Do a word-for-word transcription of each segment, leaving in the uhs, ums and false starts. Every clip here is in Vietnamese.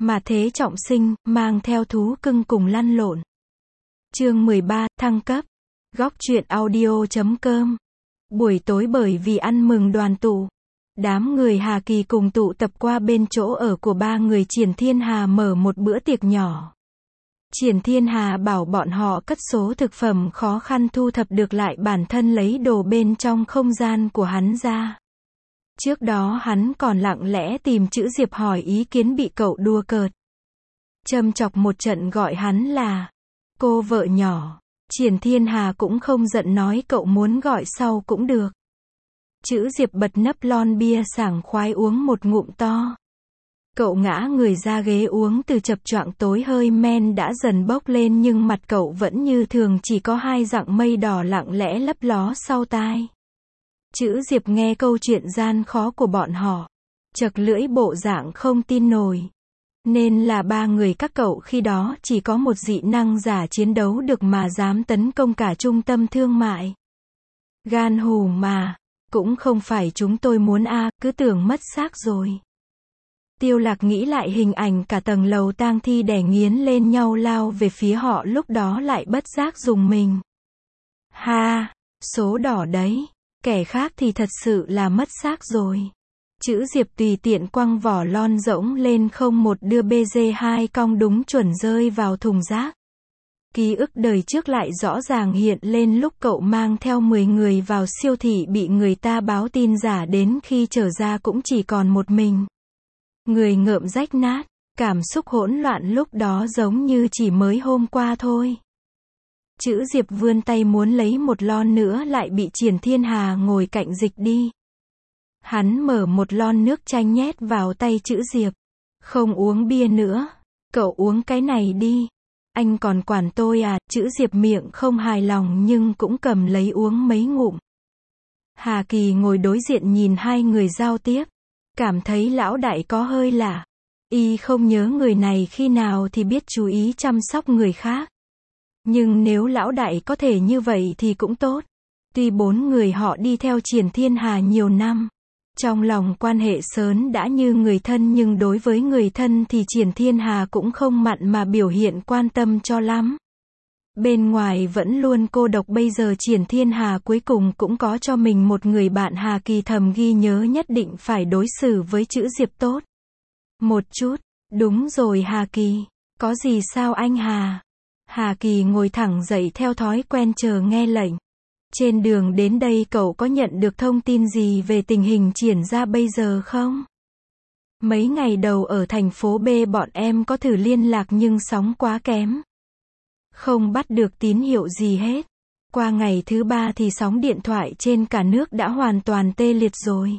Mà thế trọng sinh, mang theo thú cưng cùng lăn lộn. Chương mười ba, thăng cấp. Góc truyện audio chấm com. Buổi tối bởi vì ăn mừng đoàn tụ, đám người Hà Kỳ cùng tụ tập qua bên chỗ ở của ba người Triển Thiên Hà mở một bữa tiệc nhỏ. Triển Thiên Hà bảo bọn họ cất số thực phẩm khó khăn thu thập được lại bản thân lấy đồ bên trong không gian của hắn ra. Trước đó hắn còn lặng lẽ tìm chữ Diệp hỏi ý kiến bị cậu đùa cợt. Châm chọc một trận gọi hắn là cô vợ nhỏ. Triển Thiên Hà cũng không giận nói cậu muốn gọi sau cũng được. Chữ Diệp bật nắp lon bia sảng khoái uống một ngụm to. Cậu ngã người ra ghế uống từ chập choạng tối hơi men đã dần bốc lên nhưng mặt cậu vẫn như thường chỉ có hai dặng mây đỏ lặng lẽ lấp ló sau tai. Chữ Diệp nghe câu chuyện gian khó của bọn họ, chật lưỡi bộ dạng không tin nổi. Nên là ba người các cậu khi đó chỉ có một dị năng giả chiến đấu được mà dám tấn công cả trung tâm thương mại. Gan hùm mà, cũng không phải chúng tôi muốn a, à, cứ tưởng mất xác rồi. Tiêu Lạc nghĩ lại hình ảnh cả tầng lầu tang thi đè nghiến lên nhau lao về phía họ lúc đó lại bất giác dùng mình. Ha, số đỏ đấy, kẻ khác thì thật sự là mất xác rồi. Chữ Diệp tùy tiện quăng vỏ lon rỗng lên không một đưa bê giê hai cong đúng chuẩn rơi vào thùng rác. Ký ức đời trước lại rõ ràng hiện lên lúc cậu mang theo mười người vào siêu thị bị người ta báo tin giả đến khi trở ra cũng chỉ còn một mình. Người ngợm rách nát, cảm xúc hỗn loạn lúc đó giống như chỉ mới hôm qua thôi. Chữ Diệp vươn tay muốn lấy một lon nữa lại bị Triển Thiên Hà ngồi cạnh dịch đi. Hắn mở một lon nước chanh nhét vào tay chữ Diệp. Không uống bia nữa, cậu uống cái này đi. Anh còn quản tôi à, chữ Diệp miệng không hài lòng nhưng cũng cầm lấy uống mấy ngụm. Hà Kỳ ngồi đối diện nhìn hai người giao tiếp. Cảm thấy lão đại có hơi lạ. Y không nhớ người này khi nào thì biết chú ý chăm sóc người khác. Nhưng nếu lão đại có thể như vậy thì cũng tốt. Tuy bốn người họ đi theo Triển Thiên Hà nhiều năm, trong lòng quan hệ sớn đã như người thân nhưng đối với người thân thì Triển Thiên Hà cũng không mặn mà biểu hiện quan tâm cho lắm. Bên ngoài vẫn luôn cô độc bây giờ Triển Thiên Hà cuối cùng cũng có cho mình một người bạn. Hà Kỳ thầm ghi nhớ nhất định phải đối xử với chữ Diệp tốt. Một chút, đúng rồi Hà Kỳ, có gì sao anh Hà? Hà Kỳ ngồi thẳng dậy theo thói quen chờ nghe lệnh. Trên đường đến đây cậu có nhận được thông tin gì về tình hình Triển ra bây giờ không? Mấy ngày đầu ở thành phố B bọn em có thử liên lạc nhưng sóng quá kém. Không bắt được tín hiệu gì hết. Qua ngày thứ ba thì sóng điện thoại trên cả nước đã hoàn toàn tê liệt rồi.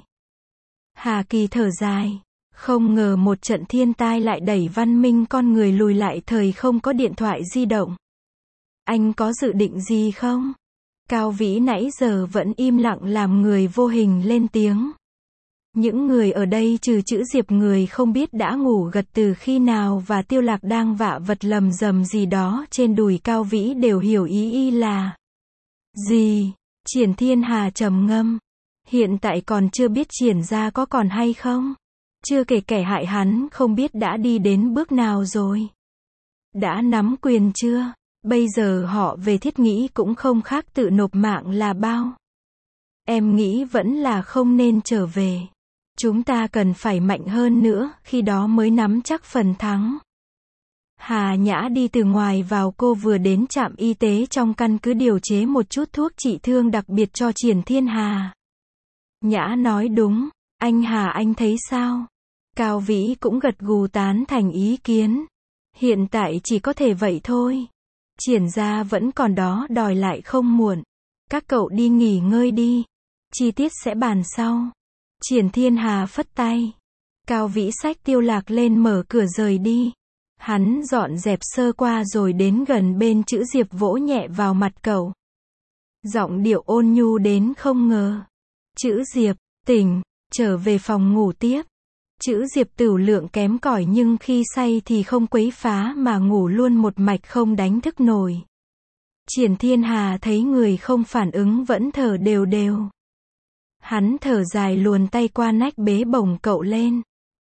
Hà Kỳ thở dài. Không ngờ một trận thiên tai lại đẩy văn minh con người lùi lại thời không có điện thoại di động. Anh có dự định gì không? Cao Vĩ nãy giờ vẫn im lặng làm người vô hình lên tiếng. Những người ở đây trừ chữ Diệp người không biết đã ngủ gật từ khi nào và Tiêu Lạc đang vạ vật lầm rầm gì đó trên đùi Cao Vĩ đều hiểu ý y là gì. Triển Thiên Hà trầm ngâm. Hiện tại còn chưa biết Triển ra có còn hay không. Chưa kể kẻ hại hắn không biết đã đi đến bước nào rồi. Đã nắm quyền chưa? Bây giờ họ về thiết nghĩ cũng không khác tự nộp mạng là bao. Em nghĩ vẫn là không nên trở về. Chúng ta cần phải mạnh hơn nữa, khi đó mới nắm chắc phần thắng. Hà Nhã đi từ ngoài vào, cô vừa đến trạm y tế trong căn cứ điều chế một chút thuốc trị thương đặc biệt cho Triển Thiên Hà. Nhã nói đúng, anh Hà anh thấy sao? Cao Vĩ cũng gật gù tán thành ý kiến. Hiện tại chỉ có thể vậy thôi. Triển ra vẫn còn đó đòi lại không muộn. Các cậu đi nghỉ ngơi đi. Chi tiết sẽ bàn sau. Triển Thiên Hà phất tay. Cao Vĩ xách Tiêu Lạc lên mở cửa rời đi. Hắn dọn dẹp sơ qua rồi đến gần bên chữ Diệp vỗ nhẹ vào mặt cậu. Giọng điệu ôn nhu đến không ngờ. Chữ Diệp, tỉnh, trở về phòng ngủ tiếp. Chữ Diệp tửu lượng kém cỏi nhưng khi say thì không quấy phá mà ngủ luôn một mạch không đánh thức nổi. Triển Thiên Hà thấy người không phản ứng vẫn thở đều đều. Hắn thở dài luồn tay qua nách bế bổng cậu lên.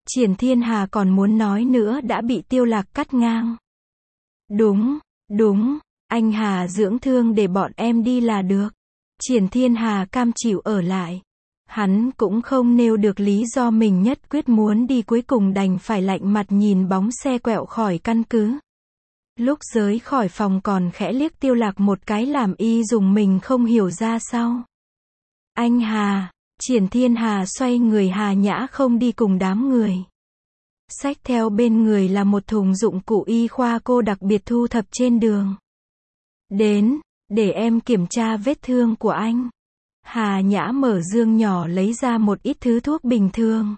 Triển Thiên Hà còn muốn nói nữa đã bị Tiêu Lạc cắt ngang. Đúng, đúng, anh Hà dưỡng thương để bọn em đi là được. Triển Thiên Hà cam chịu ở lại. Hắn cũng không nêu được lý do mình nhất quyết muốn đi, cuối cùng đành phải lạnh mặt nhìn bóng xe quẹo khỏi căn cứ. Lúc rời khỏi phòng còn khẽ liếc Tiêu Lạc một cái làm y dùng mình không hiểu ra sao. Anh Hà, Triển Thiên Hà xoay người, Hà Nhã không đi cùng đám người. Xách theo bên người là một thùng dụng cụ y khoa cô đặc biệt thu thập trên đường. Đến, để em kiểm tra vết thương của anh. Hà Nhã mở dương nhỏ lấy ra một ít thứ thuốc bình thường.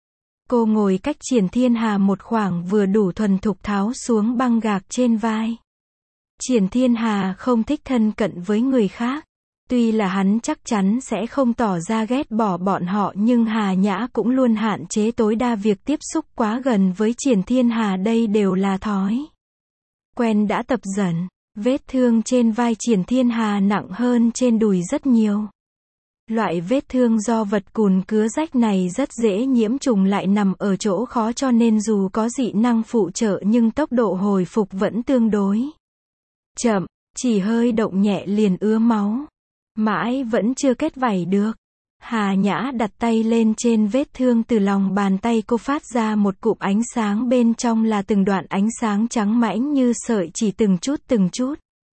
Cô ngồi cách Triển Thiên Hà một khoảng vừa đủ thuần thục tháo xuống băng gạc trên vai. Triển Thiên Hà không thích thân cận với người khác. Tuy là hắn chắc chắn sẽ không tỏ ra ghét bỏ bọn họ, nhưng Hà Nhã cũng luôn hạn chế tối đa việc tiếp xúc quá gần với Triển Thiên Hà, đây đều là thói quen đã tập dần. Vết thương trên vai Triển Thiên Hà nặng hơn trên đùi rất nhiều. Loại vết thương do vật cùn cứa rách này rất dễ nhiễm trùng, lại nằm ở chỗ khó, cho nên dù có dị năng phụ trợ nhưng tốc độ hồi phục vẫn tương đối chậm, chỉ hơi động nhẹ liền ứa máu. Mãi vẫn chưa kết vảy được. Hà Nhã đặt tay lên trên vết thương, từ lòng bàn tay cô phát ra một cụm ánh sáng, bên trong là từng đoạn ánh sáng trắng mãnh như sợi chỉ, từng chút từng chút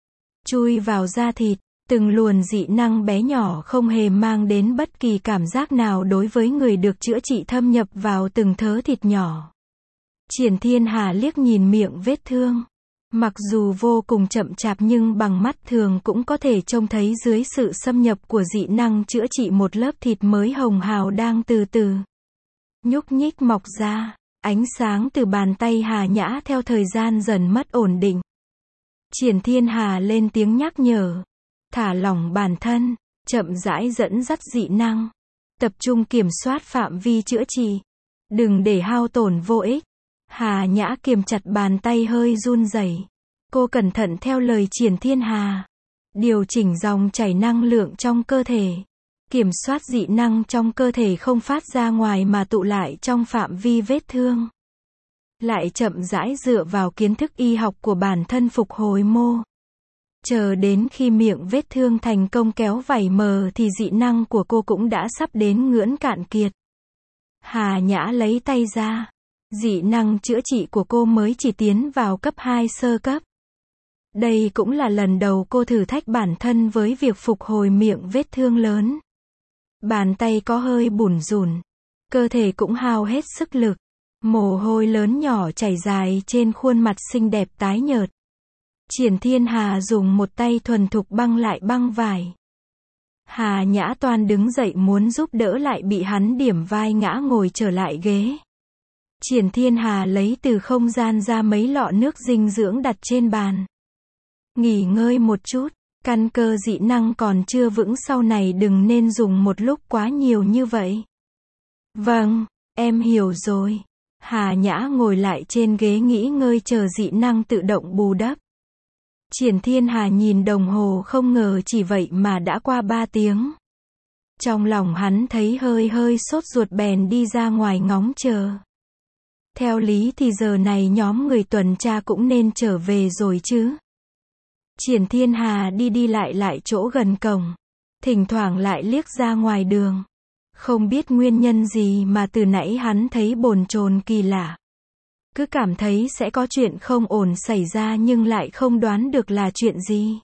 chui vào da thịt. Từng luồn dị năng bé nhỏ không hề mang đến bất kỳ cảm giác nào đối với người được chữa trị, thâm nhập vào từng thớ thịt nhỏ. Triển Thiên Hà liếc nhìn miệng vết thương. Mặc dù vô cùng chậm chạp nhưng bằng mắt thường cũng có thể trông thấy dưới sự xâm nhập của dị năng chữa trị một lớp thịt mới hồng hào đang từ từ nhúc nhích mọc ra. Ánh sáng từ bàn tay Hà Nhã theo thời gian dần mất ổn định. Triển Thiên Hà lên tiếng nhắc nhở. Thả lỏng bản thân, chậm rãi dẫn dắt dị năng. Tập trung kiểm soát phạm vi chữa trị. Đừng để hao tổn vô ích. Hà Nhã kiềm chặt bàn tay hơi run rẩy. Cô cẩn thận theo lời Triển Thiên Hà. Điều chỉnh dòng chảy năng lượng trong cơ thể. Kiểm soát dị năng trong cơ thể không phát ra ngoài mà tụ lại trong phạm vi vết thương. Lại chậm rãi dựa vào kiến thức y học của bản thân phục hồi mô. Chờ đến khi miệng vết thương thành công kéo vảy mờ thì dị năng của cô cũng đã sắp đến ngưỡng cạn kiệt. Hà Nhã lấy tay ra. Dị năng chữa trị của cô mới chỉ tiến vào cấp hai sơ cấp. Đây cũng là lần đầu cô thử thách bản thân với việc phục hồi miệng vết thương lớn. Bàn tay có hơi bủn rủn. Cơ thể cũng hao hết sức lực. Mồ hôi lớn nhỏ chảy dài trên khuôn mặt xinh đẹp tái nhợt. Triển Thiên Hà dùng một tay thuần thục băng lại băng vải. Hà Nhã toan đứng dậy muốn giúp đỡ, lại bị hắn điểm vai ngã ngồi trở lại ghế. Triển Thiên Hà lấy từ không gian ra mấy lọ nước dinh dưỡng đặt trên bàn. Nghỉ ngơi một chút, căn cơ dị năng còn chưa vững, sau này đừng nên dùng một lúc quá nhiều như vậy. Vâng, em hiểu rồi. Hà Nhã ngồi lại trên ghế nghỉ ngơi chờ dị năng tự động bù đắp. Triển Thiên Hà nhìn đồng hồ, không ngờ chỉ vậy mà đã qua ba tiếng. Trong lòng hắn thấy hơi hơi sốt ruột, bèn đi ra ngoài ngóng chờ. Theo lý thì giờ này nhóm người tuần tra cũng nên trở về rồi chứ. Triển Thiên Hà đi đi lại lại chỗ gần cổng. Thỉnh thoảng lại liếc ra ngoài đường. Không biết nguyên nhân gì mà từ nãy hắn thấy bồn chồn kỳ lạ. Cứ cảm thấy sẽ có chuyện không ổn xảy ra nhưng lại không đoán được là chuyện gì.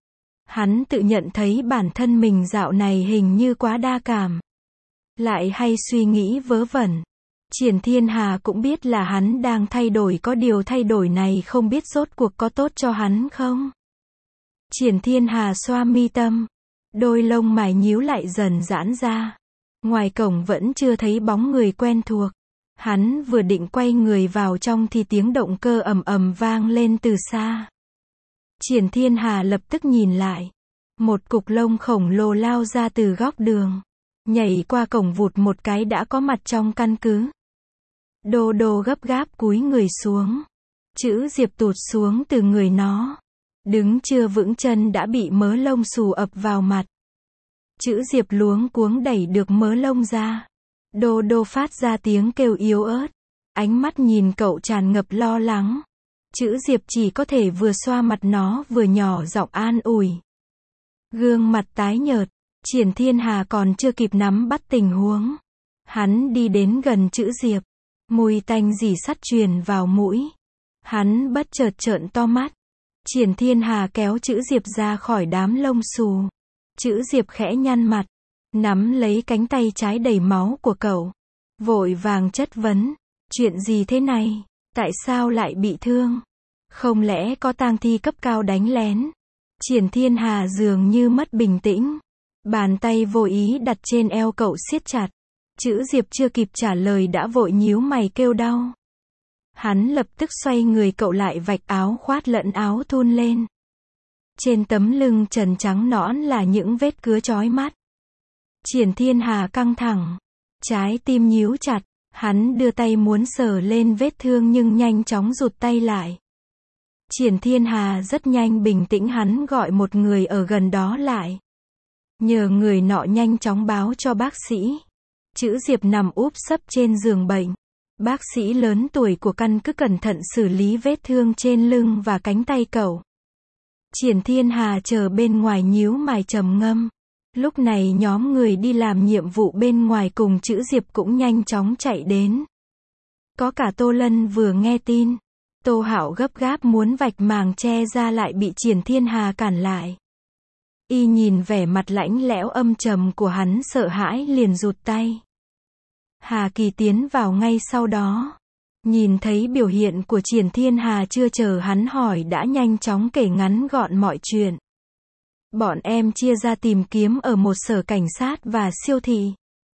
Hắn tự nhận thấy bản thân mình dạo này hình như quá đa cảm. Lại hay suy nghĩ vớ vẩn. Triển Thiên Hà cũng biết là hắn đang thay đổi, có điều thay đổi này không biết rốt cuộc có tốt cho hắn không. Triển Thiên Hà xoa mi tâm. Đôi lông mày nhíu lại dần giãn ra. Ngoài cổng vẫn chưa thấy bóng người quen thuộc. Hắn vừa định quay người vào trong thì tiếng động cơ ầm ầm vang lên từ xa. Triển Thiên Hà lập tức nhìn lại. Một cục lông khổng lồ lao ra từ góc đường. Nhảy qua cổng vụt một cái đã có mặt trong căn cứ. Đô đô gấp gáp cúi người xuống. Chữ Diệp tụt xuống từ người nó. Đứng chưa vững chân đã bị mớ lông xù ập vào mặt. Chữ Diệp luống cuống đẩy được mớ lông ra. Đô đô phát ra tiếng kêu yếu ớt. Ánh mắt nhìn cậu tràn ngập lo lắng. Chữ Diệp chỉ có thể vừa xoa mặt nó vừa nhỏ giọng an ủi. Gương mặt tái nhợt, Triển Thiên Hà còn chưa kịp nắm bắt tình huống. Hắn đi đến gần chữ Diệp. Mùi tanh rỉ sắt truyền vào mũi. Hắn bất chợt trợn to mắt. Triển Thiên Hà kéo chữ Diệp ra khỏi đám lông xù. Chữ Diệp khẽ nhăn mặt. Nắm lấy cánh tay trái đầy máu của cậu. Vội vàng chất vấn. Chuyện gì thế này? Tại sao lại bị thương? Không lẽ có tang thi cấp cao đánh lén? Triển Thiên Hà dường như mất bình tĩnh. Bàn tay vô ý đặt trên eo cậu siết chặt. Chữ Diệp chưa kịp trả lời đã vội nhíu mày kêu đau. Hắn lập tức xoay người cậu lại vạch áo khoát lẫn áo thun lên. Trên tấm lưng trần trắng nõn là những vết cứa chói mắt. Triển Thiên Hà căng thẳng. Trái tim nhíu chặt. Hắn đưa tay muốn sờ lên vết thương nhưng nhanh chóng rụt tay lại. Triển Thiên Hà rất nhanh bình tĩnh, hắn gọi một người ở gần đó lại. Nhờ người nọ nhanh chóng báo cho bác sĩ. Chữ Diệp nằm úp sấp trên giường bệnh. Bác sĩ lớn tuổi của căn cứ cẩn thận xử lý vết thương trên lưng và cánh tay cậu. Triển Thiên Hà chờ bên ngoài nhíu mày trầm ngâm. Lúc này nhóm người đi làm nhiệm vụ bên ngoài cùng chữ Diệp cũng nhanh chóng chạy đến. Có cả Tô Lân vừa nghe tin. Tô Hạo gấp gáp muốn vạch màng che ra lại bị Triển Thiên Hà cản lại. Y nhìn vẻ mặt lãnh lẽo âm trầm của hắn sợ hãi liền rụt tay. Hà Kỳ tiến vào ngay sau đó. Nhìn thấy biểu hiện của Triển Thiên Hà chưa chờ hắn hỏi đã nhanh chóng kể ngắn gọn mọi chuyện. Bọn em chia ra tìm kiếm ở một sở cảnh sát và siêu thị.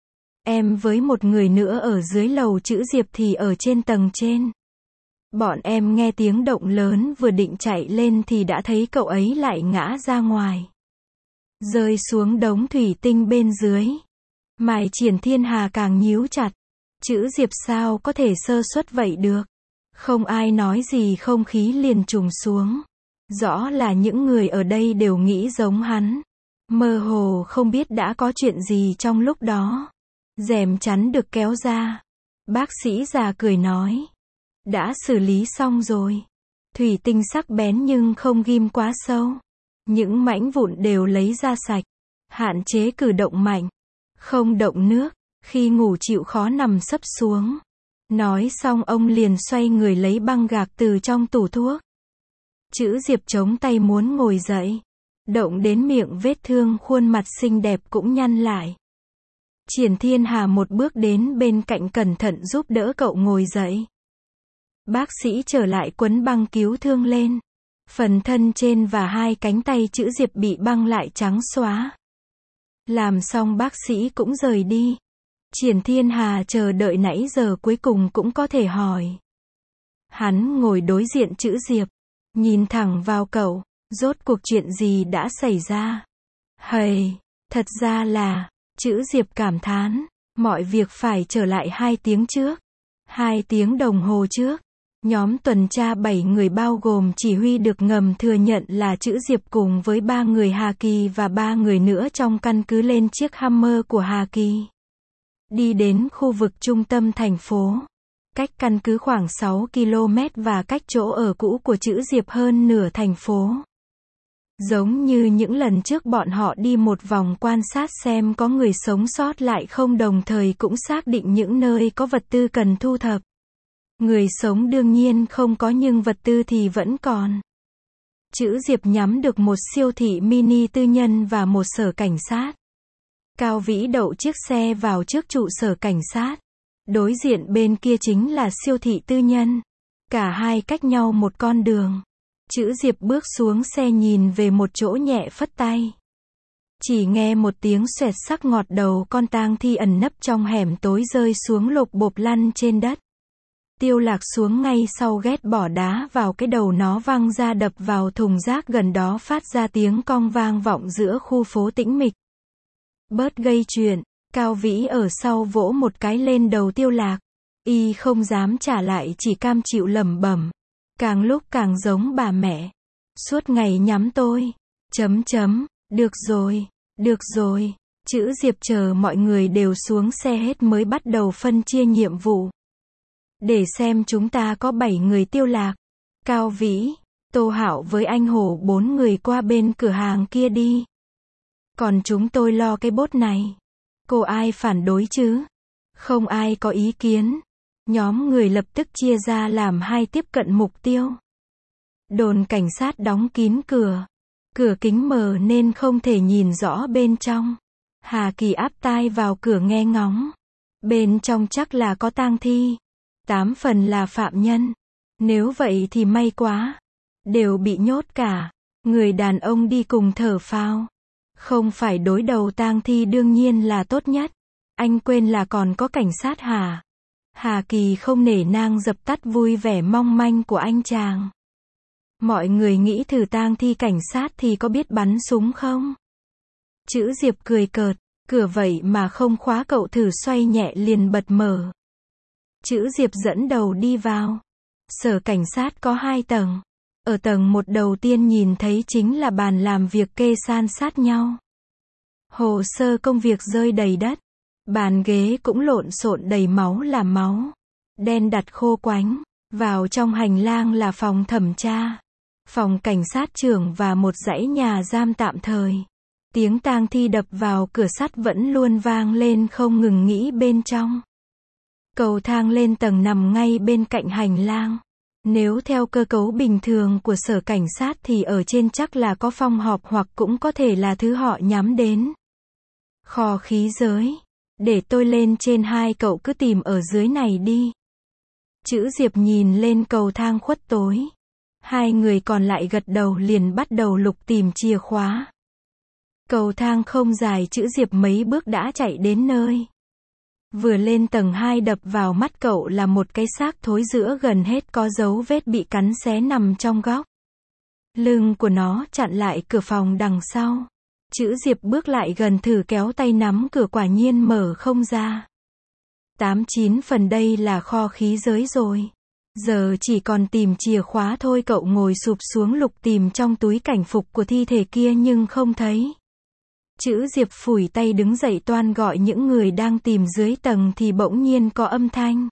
Em với một người nữa ở dưới lầu, chữ Diệp thì ở trên tầng trên. Bọn em nghe tiếng động lớn vừa định chạy lên thì đã thấy cậu ấy lại ngã ra ngoài. Rơi xuống đống thủy tinh bên dưới. Mày Triển Thiên Hà càng nhíu chặt. Chữ Diệp sao có thể sơ suất vậy được. Không ai nói gì, không khí liền trùng xuống. Rõ là những người ở đây đều nghĩ giống hắn. Mơ hồ không biết đã có chuyện gì trong lúc đó. Rèm chắn được kéo ra. Bác sĩ già cười nói. Đã xử lý xong rồi. Thủy tinh sắc bén nhưng không ghim quá sâu. Những mảnh vụn đều lấy ra sạch. Hạn chế cử động mạnh. Không động nước. Khi ngủ chịu khó nằm sấp xuống. Nói xong ông liền xoay người lấy băng gạc từ trong tủ thuốc. Chữ Diệp chống tay muốn ngồi dậy. Động đến miệng vết thương, khuôn mặt xinh đẹp cũng nhăn lại. Triển Thiên Hà một bước đến bên cạnh cẩn thận giúp đỡ cậu ngồi dậy. Bác sĩ trở lại quấn băng cứu thương lên. Phần thân trên và hai cánh tay chữ Diệp bị băng lại trắng xóa. Làm xong bác sĩ cũng rời đi. Triển Thiên Hà chờ đợi nãy giờ cuối cùng cũng có thể hỏi. Hắn ngồi đối diện chữ Diệp. Nhìn thẳng vào cậu. Rốt cuộc chuyện gì đã xảy ra? Hầy, thật ra là, chữ Diệp cảm thán. Mọi việc phải trở lại hai tiếng trước. Hai tiếng đồng hồ trước. Nhóm tuần tra bảy người bao gồm chỉ huy được ngầm thừa nhận là chữ Diệp cùng với ba người Hà Kỳ và ba người nữa trong căn cứ lên chiếc Hammer của Hà Kỳ. Đi đến khu vực trung tâm thành phố. Cách căn cứ khoảng sáu ki lô mét và cách chỗ ở cũ của chữ Diệp hơn nửa thành phố. Giống như những lần trước bọn họ đi một vòng quan sát xem có người sống sót lại không, đồng thời cũng xác định những nơi có vật tư cần thu thập. Người sống đương nhiên không có nhưng vật tư thì vẫn còn. Chữ Diệp nhắm được một siêu thị mini tư nhân và một sở cảnh sát. Cao Vĩ đậu chiếc xe vào trước trụ sở cảnh sát. Đối diện bên kia chính là siêu thị tư nhân. Cả hai cách nhau một con đường. Chữ Diệp bước xuống xe nhìn về một chỗ nhẹ phất tay. Chỉ nghe một tiếng xoẹt sắc ngọt, đầu con tang thi ẩn nấp trong hẻm tối rơi xuống lộp bộp lăn trên đất. Tiêu Lạc xuống ngay sau, ghét bỏ đá vào cái đầu nó văng ra đập vào thùng rác gần đó, phát ra tiếng cong vang vọng giữa khu phố tĩnh mịch. Bớt gây chuyện. Cao Vĩ ở sau vỗ một cái lên đầu Tiêu Lạc. Y không dám trả lại, chỉ cam chịu lẩm bẩm. Càng lúc càng giống bà mẹ. Suốt ngày nhắm tôi. Chấm chấm. Được rồi. Được rồi. Chữ Diệp chờ mọi người đều xuống xe hết mới bắt đầu phân chia nhiệm vụ. Để xem chúng ta có bảy người tiêu lạc. Cao Vĩ, Tô Hạo với anh Hổ bốn người qua bên cửa hàng kia đi. Còn chúng tôi lo cái bốt này. Cô ai phản đối chứ? Không ai có ý kiến. Nhóm người lập tức chia ra làm hai tiếp cận mục tiêu. Đồn cảnh sát đóng kín cửa. Cửa kính mờ nên không thể nhìn rõ bên trong. Hà Kỳ áp tai vào cửa nghe ngóng. Bên trong chắc là có tang thi. Tám phần là phạm nhân. Nếu vậy thì may quá. Đều bị nhốt cả. Người đàn ông đi cùng thở phào. Không phải đối đầu tang thi đương nhiên là tốt nhất. Anh quên là còn có cảnh sát hả? Hà Kỳ không nể nang dập tắt vui vẻ mong manh của anh chàng. Mọi người nghĩ thử tang thi cảnh sát thì có biết bắn súng không? Chữ Diệp cười cợt, cửa vậy mà không khóa cậu thử xoay nhẹ liền bật mở. Chữ Diệp dẫn đầu đi vào. Sở cảnh sát có hai tầng. Ở tầng một đầu tiên nhìn thấy chính là bàn làm việc kê san sát nhau. Hồ sơ công việc rơi đầy đất. Bàn ghế cũng lộn xộn đầy máu là máu. Đen đặt khô quánh. Vào trong hành lang là phòng thẩm tra. Phòng cảnh sát trưởng và một dãy nhà giam tạm thời. Tiếng tang thi đập vào cửa sắt vẫn luôn vang lên không ngừng nghỉ bên trong. Cầu thang lên tầng nằm ngay bên cạnh hành lang. Nếu theo cơ cấu bình thường của sở cảnh sát thì ở trên chắc là có phòng họp hoặc cũng có thể là thứ họ nhắm đến. Kho khí giới. Để tôi lên trên, hai cậu cứ tìm ở dưới này đi. Chữ Diệp nhìn lên cầu thang khuất tối. Hai người còn lại gật đầu liền bắt đầu lục tìm chìa khóa. Cầu thang không dài, chữ Diệp mấy bước đã chạy đến nơi. Vừa lên tầng hai đập vào mắt cậu là một cái xác thối rữa gần hết có dấu vết bị cắn xé nằm trong góc. Lưng của nó chặn lại cửa phòng đằng sau. Chữ Diệp bước lại gần thử kéo tay nắm cửa, quả nhiên mở không ra. Tám chín phần đây là kho khí giới rồi. Giờ chỉ còn tìm chìa khóa thôi. Cậu ngồi sụp xuống lục tìm trong túi cảnh phục của thi thể kia nhưng không thấy. Chữ Diệp phủi tay đứng dậy toan gọi những người đang tìm dưới tầng thì bỗng nhiên có âm thanh.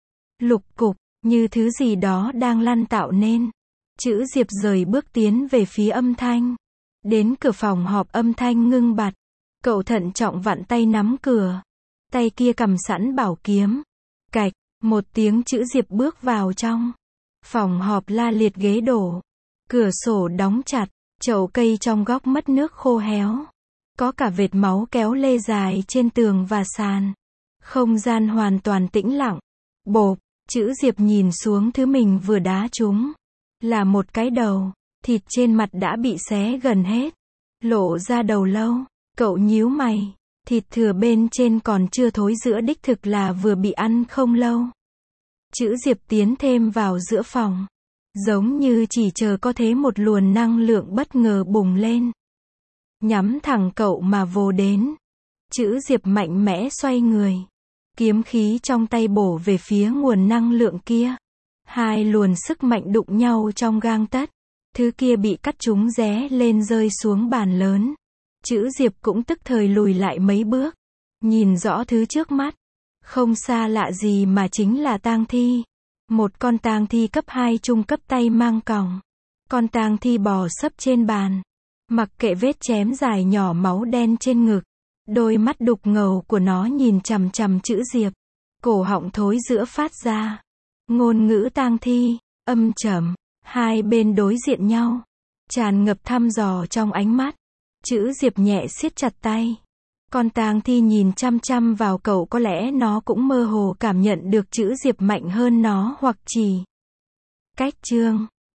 Lục cục, như thứ gì đó đang lăn tạo nên. Chữ Diệp rời bước tiến về phía âm thanh. Đến cửa phòng họp âm thanh ngưng bặt. Cậu thận trọng vặn tay nắm cửa. Tay kia cầm sẵn bảo kiếm. Cạch, một tiếng, chữ Diệp bước vào trong. Phòng họp la liệt, ghế đổ. Cửa sổ đóng chặt. Chậu cây trong góc mất nước khô héo. Có cả vệt máu kéo lê dài trên tường và sàn. Không gian hoàn toàn tĩnh lặng. Bộp, chữ Diệp nhìn xuống thứ mình vừa đá trúng. Là một cái đầu. Thịt trên mặt đã bị xé gần hết. Lộ ra đầu lâu. Cậu nhíu mày. Thịt thừa bên trên còn chưa thối rữa, đích thực là vừa bị ăn không lâu. Chữ Diệp tiến thêm vào giữa phòng. Giống như chỉ chờ có thế một luồng năng lượng bất ngờ bùng lên. Nhắm thẳng cậu mà vồ đến. Chữ Diệp mạnh mẽ xoay người. Kiếm khí trong tay bổ về phía nguồn năng lượng kia. Hai luồng sức mạnh đụng nhau trong gang tấc. Thứ kia bị cắt trúng ré lên rơi xuống bàn lớn. Chữ Diệp cũng tức thời lùi lại mấy bước. Nhìn rõ thứ trước mắt. Không xa lạ gì mà chính là tang thi. Một con tang thi cấp hai trung cấp, tay mang còng. Con tang thi bò sấp trên bàn. Mặc kệ vết chém dài nhỏ máu đen trên ngực. Đôi mắt đục ngầu của nó nhìn chằm chằm chữ Diệp. Cổ họng thối rữa phát ra. Ngôn ngữ tang thi, âm trầm. Hai bên đối diện nhau. Tràn ngập thăm dò trong ánh mắt. Chữ Diệp nhẹ siết chặt tay. Con tang thi nhìn chăm chăm vào cậu, có lẽ nó cũng mơ hồ cảm nhận được chữ Diệp mạnh hơn nó hoặc chỉ cách chương.